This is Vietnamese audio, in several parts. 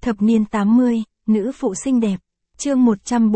Thập niên 80, nữ phụ xinh đẹp. Chương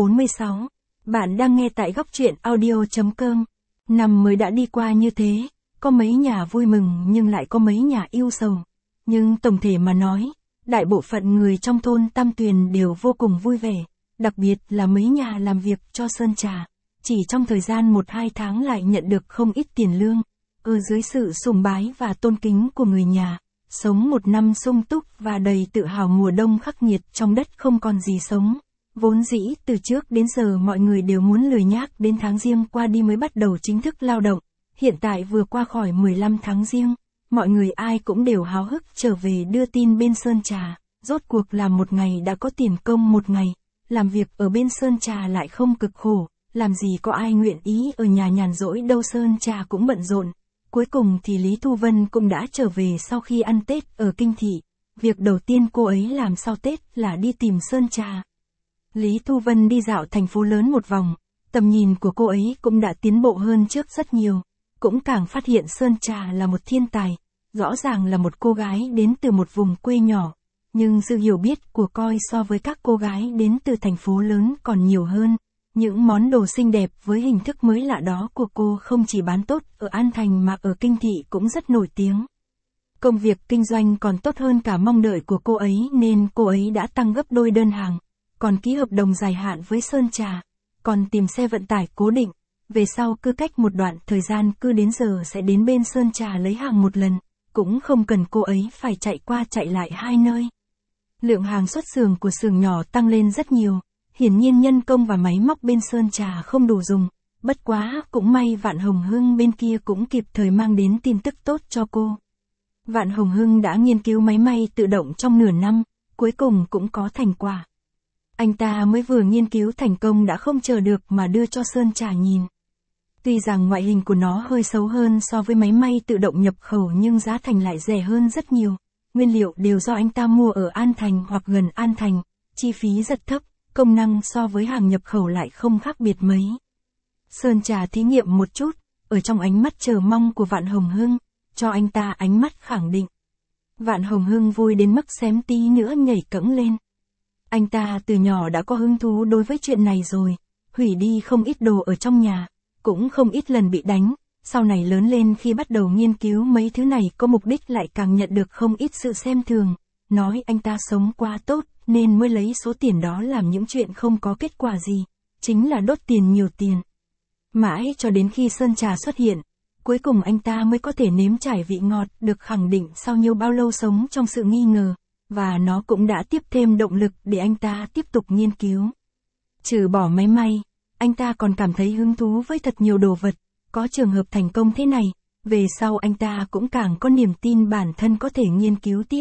146. Bạn đang nghe tại góc truyện audio.com. Năm mới đã đi qua như thế, có mấy nhà vui mừng nhưng lại có mấy nhà ưu sầu. Nhưng tổng thể mà nói, đại bộ phận người trong thôn Tam Tuyền đều vô cùng vui vẻ, đặc biệt là mấy nhà làm việc cho Sơn Trà. Chỉ trong thời gian 1-2 tháng lại nhận được không ít tiền lương. Ở dưới sự sùng bái và tôn kính của người nhà, sống một năm sung túc và đầy tự hào mùa đông khắc nghiệt trong đất không còn gì sống. Vốn dĩ từ trước đến giờ mọi người đều muốn lười nhác đến tháng Giêng qua đi mới bắt đầu chính thức lao động. Hiện tại vừa qua khỏi 15 tháng Giêng, mọi người ai cũng đều háo hức trở về đưa tin bên Sơn Trà. Rốt cuộc làm một ngày đã có tiền công một ngày, làm việc ở bên Sơn Trà lại không cực khổ, làm gì có ai nguyện ý ở nhà nhàn rỗi đâu. Sơn Trà cũng bận rộn. Cuối cùng thì Lý Thu Vân cũng đã trở về sau khi ăn Tết ở Kinh Thị. Việc đầu tiên cô ấy làm sau Tết là đi tìm Sơn Trà. Lý Thu Vân đi dạo thành phố lớn một vòng, tầm nhìn của cô ấy cũng đã tiến bộ hơn trước rất nhiều, cũng càng phát hiện Sơn Trà là một thiên tài, rõ ràng là một cô gái đến từ một vùng quê nhỏ, nhưng sự hiểu biết của cô so với các cô gái đến từ thành phố lớn còn nhiều hơn. Những món đồ xinh đẹp với hình thức mới lạ đó của cô không chỉ bán tốt ở An Thành mà ở Kinh Thị cũng rất nổi tiếng. Công việc kinh doanh còn tốt hơn cả mong đợi của cô ấy nên cô ấy đã tăng gấp đôi đơn hàng, còn ký hợp đồng dài hạn với Sơn Trà, còn tìm xe vận tải cố định. Về sau cứ cách một đoạn thời gian cứ đến giờ sẽ đến bên Sơn Trà lấy hàng một lần, cũng không cần cô ấy phải chạy qua chạy lại hai nơi. Lượng hàng xuất xưởng của xưởng nhỏ tăng lên rất nhiều. Hiển nhiên nhân công và máy móc bên Sơn Trà không đủ dùng, bất quá cũng may Vạn Hồng Hưng bên kia cũng kịp thời mang đến tin tức tốt cho cô. Vạn Hồng Hưng đã nghiên cứu máy may tự động trong nửa năm, cuối cùng cũng có thành quả. Anh ta mới vừa nghiên cứu thành công đã không chờ được mà đưa cho Sơn Trà nhìn. Tuy rằng ngoại hình của nó hơi xấu hơn so với máy may tự động nhập khẩu nhưng giá thành lại rẻ hơn rất nhiều. Nguyên liệu đều do anh ta mua ở An Thành hoặc gần An Thành, chi phí rất thấp. Công năng so với hàng nhập khẩu lại không khác biệt mấy. Sơn Trà thí nghiệm một chút, ở trong ánh mắt chờ mong của Vạn Hồng Hưng, cho anh ta ánh mắt khẳng định. Vạn Hồng Hưng vui đến mức xém tí nữa nhảy cẫng lên. Anh ta từ nhỏ đã có hứng thú đối với chuyện này rồi, hủy đi không ít đồ ở trong nhà, cũng không ít lần bị đánh, sau này lớn lên khi bắt đầu nghiên cứu mấy thứ này có mục đích lại càng nhận được không ít sự xem thường, nói anh ta sống quá tốt, nên mới lấy số tiền đó làm những chuyện không có kết quả gì, chính là đốt tiền nhiều tiền. Mãi cho đến khi Sơn Trà xuất hiện, cuối cùng anh ta mới có thể nếm trải vị ngọt được khẳng định sau nhiều bao lâu sống trong sự nghi ngờ, và nó cũng đã tiếp thêm động lực để anh ta tiếp tục nghiên cứu. Trừ bỏ máy may, anh ta còn cảm thấy hứng thú với thật nhiều đồ vật, có trường hợp thành công thế này, về sau anh ta cũng càng có niềm tin bản thân có thể nghiên cứu tiếp.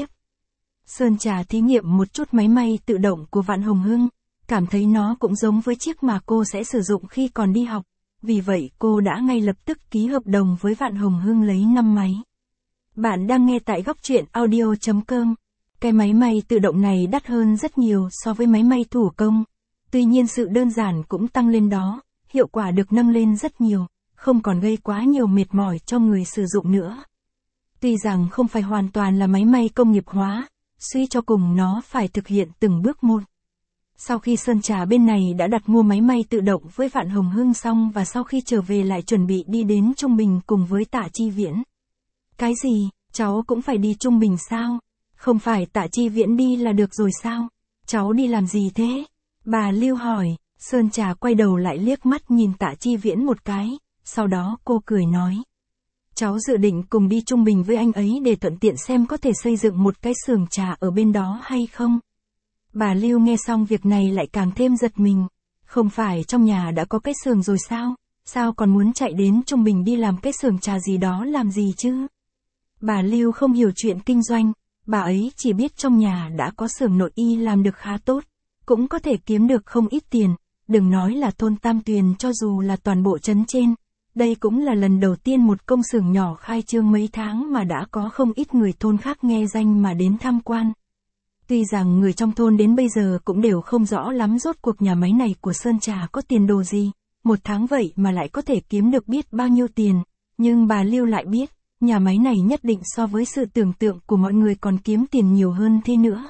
Sơn Trà thí nghiệm một chút máy may tự động của Vạn Hồng Hưng, cảm thấy nó cũng giống với chiếc mà cô sẽ sử dụng khi còn đi học, vì vậy cô đã ngay lập tức ký hợp đồng với Vạn Hồng Hưng lấy 5 máy. Bạn đang nghe tại góc truyện audio.com. Cái máy may tự động này đắt hơn rất nhiều so với máy may thủ công, tuy nhiên sự đơn giản cũng tăng lên đó, hiệu quả được nâng lên rất nhiều, không còn gây quá nhiều mệt mỏi cho người sử dụng nữa. Tuy rằng không phải hoàn toàn là máy may công nghiệp hóa, suy cho cùng nó phải thực hiện từng bước một. Sau khi Sơn Trà bên này đã đặt mua máy may tự động với Vạn Hồng Hưng xong và sau khi trở về lại chuẩn bị đi đến Trung Bình cùng với Tạ Chi Viễn. Cái gì, cháu cũng phải đi Trung Bình sao? Không phải Tạ Chi Viễn đi là được rồi sao? Cháu đi làm gì thế? Bà Lưu hỏi. Sơn Trà quay đầu lại liếc mắt nhìn Tạ Chi Viễn một cái, sau đó cô cười nói. Cháu dự định cùng đi Trung Bình với anh ấy để thuận tiện xem có thể xây dựng một cái xưởng trà ở bên đó hay không. Bà Lưu nghe xong việc này lại càng thêm giật mình. Không phải trong nhà đã có cái xưởng rồi sao? Sao còn muốn chạy đến Trung Bình đi làm cái xưởng trà gì đó làm gì chứ? Bà Lưu không hiểu chuyện kinh doanh, bà ấy chỉ biết trong nhà đã có xưởng nội y làm được khá tốt, cũng có thể kiếm được không ít tiền, đừng nói là thôn Tam Tuyền cho dù là toàn bộ trấn trên. Đây cũng là lần đầu tiên một công xưởng nhỏ khai trương mấy tháng mà đã có không ít người thôn khác nghe danh mà đến tham quan. Tuy rằng người trong thôn đến bây giờ cũng đều không rõ lắm rốt cuộc nhà máy này của Sơn Trà có tiền đồ gì, một tháng vậy mà lại có thể kiếm được biết bao nhiêu tiền, nhưng bà Lưu lại biết, nhà máy này nhất định so với sự tưởng tượng của mọi người còn kiếm tiền nhiều hơn thế nữa.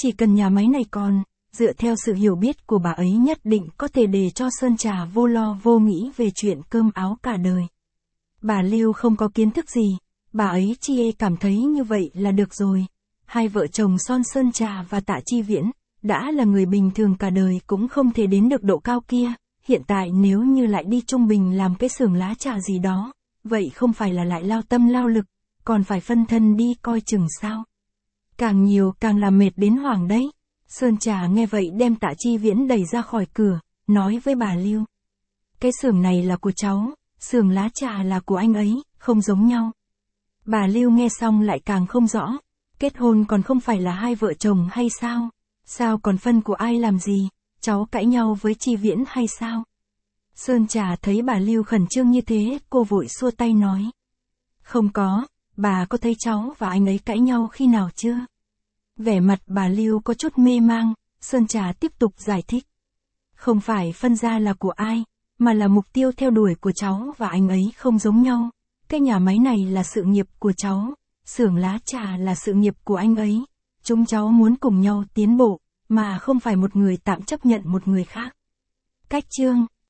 Chỉ cần nhà máy này còn, dựa theo sự hiểu biết của bà ấy nhất định có thể để cho Sơn Trà vô lo vô nghĩ về chuyện cơm áo cả đời. Bà Lưu không có kiến thức gì, bà ấy chỉ cảm thấy như vậy là được rồi. Hai vợ chồng son Sơn Trà và Tạ Chi Viễn, đã là người bình thường cả đời cũng không thể đến được độ cao kia, hiện tại nếu như lại đi trung bình làm cái xưởng lá trà gì đó, vậy không phải là lại lao tâm lao lực, còn phải phân thân đi coi chừng sao. Càng nhiều càng làm mệt đến hoảng đấy. Sơn Trà nghe vậy đem Tạ Chi Viễn đẩy ra khỏi cửa, nói với bà Lưu. Cái xưởng này là của cháu, xưởng lá trà là của anh ấy, không giống nhau. Bà Lưu nghe xong lại càng không rõ, kết hôn còn không phải là hai vợ chồng hay sao? Sao còn phân của ai làm gì, cháu cãi nhau với Chi Viễn hay sao? Sơn Trà thấy bà Lưu khẩn trương như thế, cô vội xua tay nói. Không có, bà có thấy cháu và anh ấy cãi nhau khi nào chưa? Vẻ mặt bà Lưu có chút mê mang, Sơn Trà tiếp tục giải thích. Không phải phân ra là của ai, mà là mục tiêu theo đuổi của cháu và anh ấy không giống nhau. Cái nhà máy này là sự nghiệp của cháu, xưởng lá trà là sự nghiệp của anh ấy. Chúng cháu muốn cùng nhau tiến bộ, mà không phải một người tạm chấp nhận một người khác. Cách chương